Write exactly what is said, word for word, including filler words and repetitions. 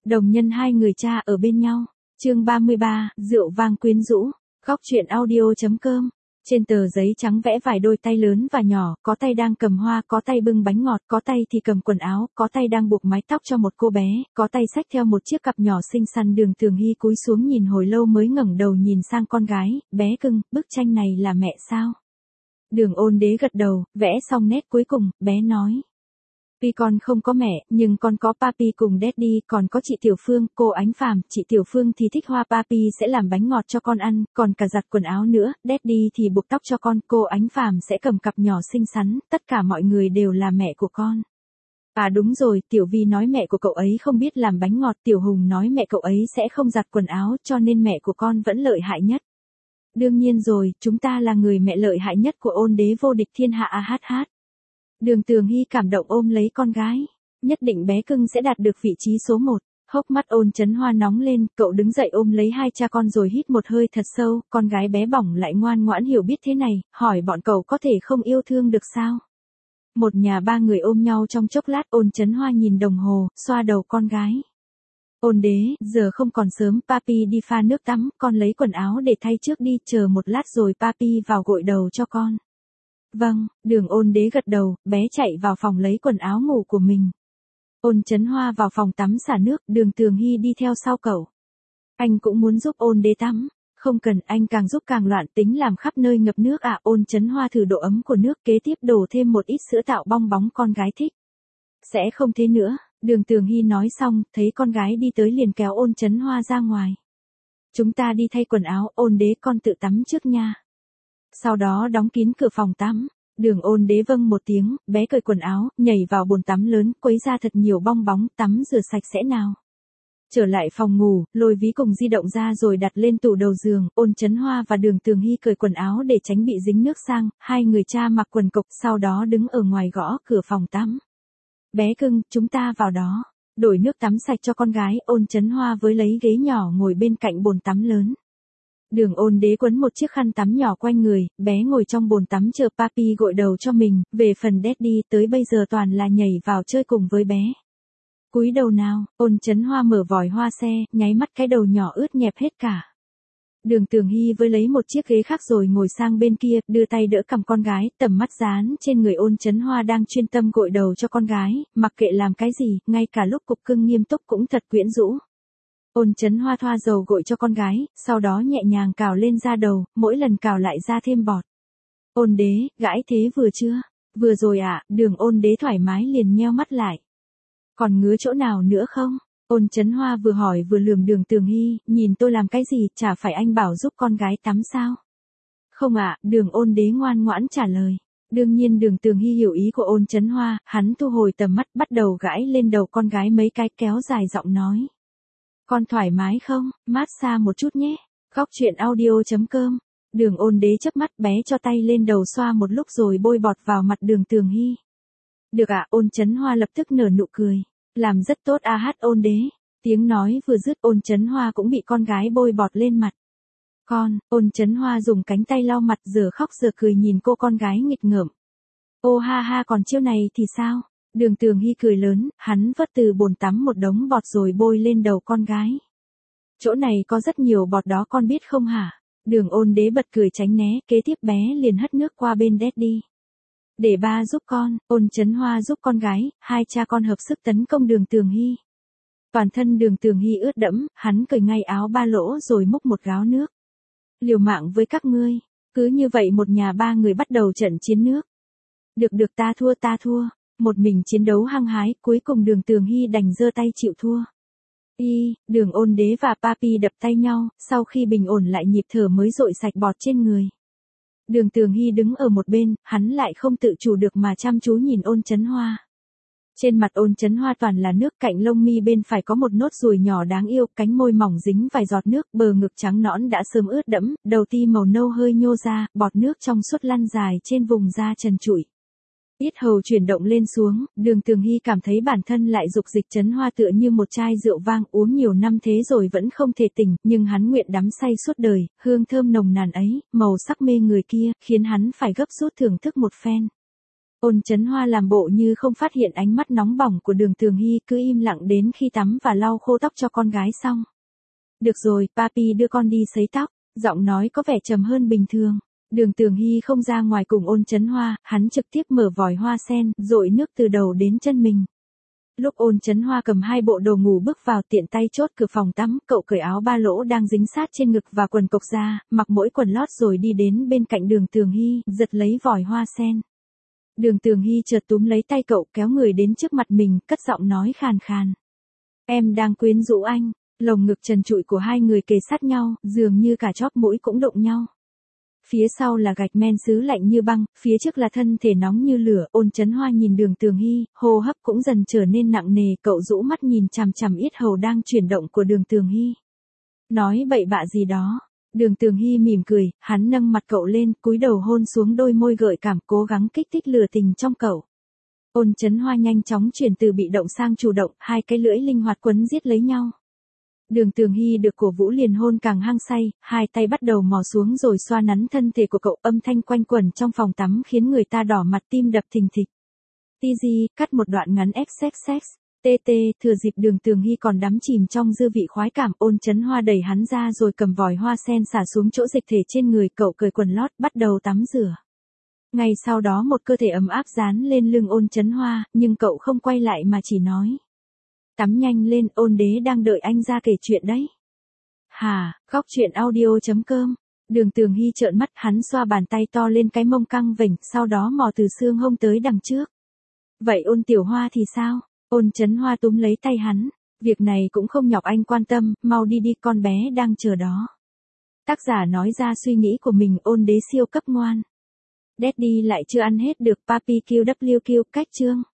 Đồng nhân hai người cha ở bên nhau. Chương ba mươi ba, rượu vang quyến rũ. Góc truyện audio.com. Trên tờ giấy trắng vẽ vài đôi tay lớn và nhỏ, có tay đang cầm hoa, có tay bưng bánh ngọt, có tay thì cầm quần áo, có tay đang buộc mái tóc cho một cô bé, có tay xách theo một chiếc cặp nhỏ xinh xắn. Đường Tường Hy cúi xuống nhìn hồi lâu mới ngẩng đầu nhìn sang con gái, bé cưng, bức tranh này là mẹ sao? Đường Ôn Đế gật đầu, vẽ xong nét cuối cùng, bé nói. Tuy con không có mẹ, nhưng con có papi cùng daddy, còn có chị Tiểu Phương, cô Ánh Phàm. Chị Tiểu Phương thì thích hoa, papi sẽ làm bánh ngọt cho con ăn, còn cả giặt quần áo nữa, daddy thì buộc tóc cho con, cô Ánh Phàm sẽ cầm cặp nhỏ xinh xắn, tất cả mọi người đều là mẹ của con. À đúng rồi, Tiểu Vi nói mẹ của cậu ấy không biết làm bánh ngọt, Tiểu Hùng nói mẹ cậu ấy sẽ không giặt quần áo, cho nên mẹ của con vẫn lợi hại nhất. Đương nhiên rồi, chúng ta là người mẹ lợi hại nhất của Ôn Đế vô địch thiên hạ a hát hát. Đường Tường Hy cảm động ôm lấy con gái. Nhất định bé cưng sẽ đạt được vị trí số một. Hốc mắt Ôn Chấn Hoa nóng lên, cậu đứng dậy ôm lấy hai cha con rồi hít một hơi thật sâu, con gái bé bỏng lại ngoan ngoãn hiểu biết thế này, hỏi bọn cậu có thể không yêu thương được sao? Một nhà ba người ôm nhau trong chốc lát, Ôn Chấn Hoa nhìn đồng hồ, xoa đầu con gái. Ôn Đế, giờ không còn sớm, papi đi pha nước tắm, con lấy quần áo để thay trước đi, chờ một lát rồi papi vào gội đầu cho con. Vâng, Đường Ôn Đế gật đầu, bé chạy vào phòng lấy quần áo ngủ của mình. Ôn Chấn Hoa vào phòng tắm xả nước, Đường Tường Hy đi theo sau cậu. Anh cũng muốn giúp Ôn Đế tắm. Không cần, anh càng giúp càng loạn, tính làm khắp nơi ngập nước à. Ôn Chấn Hoa thử độ ấm của nước, kế tiếp đổ thêm một ít sữa tạo bong bóng, con gái thích. Sẽ không thế nữa, Đường Tường Hy nói xong, thấy con gái đi tới liền kéo Ôn Chấn Hoa ra ngoài. Chúng ta đi thay quần áo, Ôn Đế con tự tắm trước nha. Sau đó đóng kín cửa phòng tắm. Đường Ôn Đế vâng một tiếng, bé cởi quần áo, nhảy vào bồn tắm lớn, quấy ra thật nhiều bong bóng, tắm rửa sạch sẽ nào. Trở lại phòng ngủ, lôi ví cùng di động ra rồi đặt lên tủ đầu giường. Ôn Chấn Hoa và Đường Tường Hy cởi quần áo để tránh bị dính nước sang, hai người cha mặc quần cộc, sau đó đứng ở ngoài gõ cửa phòng tắm. Bé cưng, chúng ta vào đó. Đổi nước tắm sạch cho con gái. Ôn Chấn Hoa với lấy ghế nhỏ ngồi bên cạnh bồn tắm lớn. Đường Ôn Đế quấn một chiếc khăn tắm nhỏ quanh người, bé ngồi trong bồn tắm chờ papi gội đầu cho mình, về phần daddy tới bây giờ toàn là nhảy vào chơi cùng với bé. Cúi đầu nào, Ôn Chấn Hoa mở vòi hoa xe, nháy mắt cái đầu nhỏ ướt nhẹp hết cả. Đường Tường Hy với lấy một chiếc ghế khác rồi ngồi sang bên kia, đưa tay đỡ cằm con gái, tầm mắt dán trên người Ôn Chấn Hoa đang chuyên tâm gội đầu cho con gái, mặc kệ làm cái gì, ngay cả lúc cục cưng nghiêm túc cũng thật quyến rũ. Ôn Chấn Hoa thoa dầu gội cho con gái, sau đó nhẹ nhàng cào lên da đầu, mỗi lần cào lại ra thêm bọt. Ôn Đế, gãi thế vừa chưa? Vừa rồi ạ, à, Đường Ôn Đế thoải mái liền nheo mắt lại. Còn ngứa chỗ nào nữa không? Ôn Chấn Hoa vừa hỏi vừa lườm Đường Tường Hy, nhìn tôi làm cái gì, chả phải anh bảo giúp con gái tắm sao? Không ạ, à, Đường Ôn Đế ngoan ngoãn trả lời. Đương nhiên Đường Tường Hy hiểu ý của Ôn Chấn Hoa, hắn thu hồi tầm mắt, bắt đầu gãi lên đầu con gái mấy cái, kéo dài giọng nói. Con thoải mái không? Mát xa một chút nhé. Góc truyện audio.com. Đường Ôn Đế chớp mắt, bé cho tay lên đầu xoa một lúc rồi bôi bọt vào mặt Đường Tường Hy. Được ạ, à, Ôn Chấn Hoa lập tức nở nụ cười. Làm rất tốt a hát Ôn Đế. Tiếng nói vừa dứt, Ôn Chấn Hoa cũng bị con gái bôi bọt lên mặt. Con, Ôn Chấn Hoa dùng cánh tay lau mặt giờ khóc giờ cười nhìn cô con gái nghịch ngợm. Ô ha ha, còn chiêu này thì sao? Đường Tường Hy cười lớn, hắn vớt từ bồn tắm một đống bọt rồi bôi lên đầu con gái. Chỗ này có rất nhiều bọt đó con biết không hả? Đường Ôn Đế bật cười tránh né, kế tiếp bé liền hất nước qua bên daddy. Để ba giúp con, Ôn Chấn Hoa giúp con gái, hai cha con hợp sức tấn công Đường Tường Hy. Toàn thân Đường Tường Hy ướt đẫm, hắn cởi ngay áo ba lỗ rồi múc một gáo nước. Liều mạng với các ngươi, cứ như vậy một nhà ba người bắt đầu trận chiến nước. Được được ta thua ta thua. Một mình chiến đấu hăng hái, cuối cùng Đường Tường Hy đành giơ tay chịu thua. Y, Đường Ôn Đế và papi đập tay nhau, sau khi bình ổn lại nhịp thở mới dội sạch bọt trên người. Đường Tường Hy đứng ở một bên, hắn lại không tự chủ được mà chăm chú nhìn Ôn Chấn Hoa. Trên mặt Ôn Chấn Hoa toàn là nước, cạnh lông mi bên phải có một nốt ruồi nhỏ đáng yêu, cánh môi mỏng dính vài giọt nước, bờ ngực trắng nõn đã sớm ướt đẫm, đầu ti màu nâu hơi nhô ra, bọt nước trong suốt lăn dài trên vùng da trần trụi. Yết hầu chuyển động lên xuống, Đường Tường Hy cảm thấy bản thân lại dục dịch. Chấn Hoa tựa như một chai rượu vang uống nhiều năm thế rồi vẫn không thể tỉnh, nhưng hắn nguyện đắm say suốt đời, hương thơm nồng nàn ấy, màu sắc mê người kia, khiến hắn phải gấp rút thưởng thức một phen. Ôn Chấn Hoa làm bộ như không phát hiện ánh mắt nóng bỏng của Đường Tường Hy, cứ im lặng đến khi tắm và lau khô tóc cho con gái xong. Được rồi, papi đưa con đi sấy tóc, giọng nói có vẻ trầm hơn bình thường. Đường Tường Hy không ra ngoài cùng Ôn Chấn Hoa, hắn trực tiếp mở vòi hoa sen, dội nước từ đầu đến chân mình. Lúc Ôn Chấn Hoa cầm hai bộ đồ ngủ bước vào, tiện tay chốt cửa phòng tắm, cậu cởi áo ba lỗ đang dính sát trên ngực và quần cộc ra, mặc mỗi quần lót rồi đi đến bên cạnh Đường Tường Hy, giật lấy vòi hoa sen. Đường Tường Hy chợt túm lấy tay cậu, kéo người đến trước mặt mình, cất giọng nói khàn khàn. Em đang quyến rũ anh. Lồng ngực trần trụi của hai người kề sát nhau, dường như cả chóp mũi cũng đụng nhau. Phía sau là gạch men sứ lạnh như băng, phía trước là thân thể nóng như lửa. Ôn Chấn Hoa nhìn Đường Tường Hy, hô hấp cũng dần trở nên nặng nề, cậu rũ mắt nhìn chằm chằm yết hầu đang chuyển động của Đường Tường Hy. Nói bậy bạ gì đó. Đường Tường Hy mỉm cười, hắn nâng mặt cậu lên, cúi đầu hôn xuống đôi môi gợi cảm, cố gắng kích thích lửa tình trong cậu. Ôn Chấn Hoa nhanh chóng chuyển từ bị động sang chủ động, hai cái lưỡi linh hoạt quấn giết lấy nhau. Đường Tường Hy được cổ vũ liền hôn càng hăng say, hai tay bắt đầu mò xuống rồi xoa nắn thân thể của cậu, âm thanh quanh quẩn trong phòng tắm khiến người ta đỏ mặt tim đập thình thịch. tê giê, cắt một đoạn ngắn ép sex sex. tê tê, thừa dịp Đường Tường Hy còn đắm chìm trong dư vị khoái cảm, Ôn Chấn Hoa đẩy hắn ra rồi cầm vòi hoa sen xả xuống chỗ dịch thể trên người cậu, cởi quần lót, bắt đầu tắm rửa. Ngay sau đó một cơ thể ấm áp dán lên lưng Ôn Chấn Hoa, nhưng cậu không quay lại mà chỉ nói. Tắm nhanh lên, Ôn đế đang đợi anh ra kể chuyện đấy. Hà, góc truyện audio chấm com. Đường Tường Hy trợn mắt, hắn xoa bàn tay to lên cái mông căng vểnh, sau đó mò từ xương hông tới đằng trước. Vậy Ôn Tiểu Hoa thì sao? Ôn Chấn Hoa túm lấy tay hắn. Việc này cũng không nhọc anh quan tâm, mau đi đi, con bé đang chờ đó. Tác giả nói ra suy nghĩ của mình. Ôn đế siêu cấp ngoan. Daddy lại chưa ăn hết được, papi kiu đắp liu kiu, cách chương.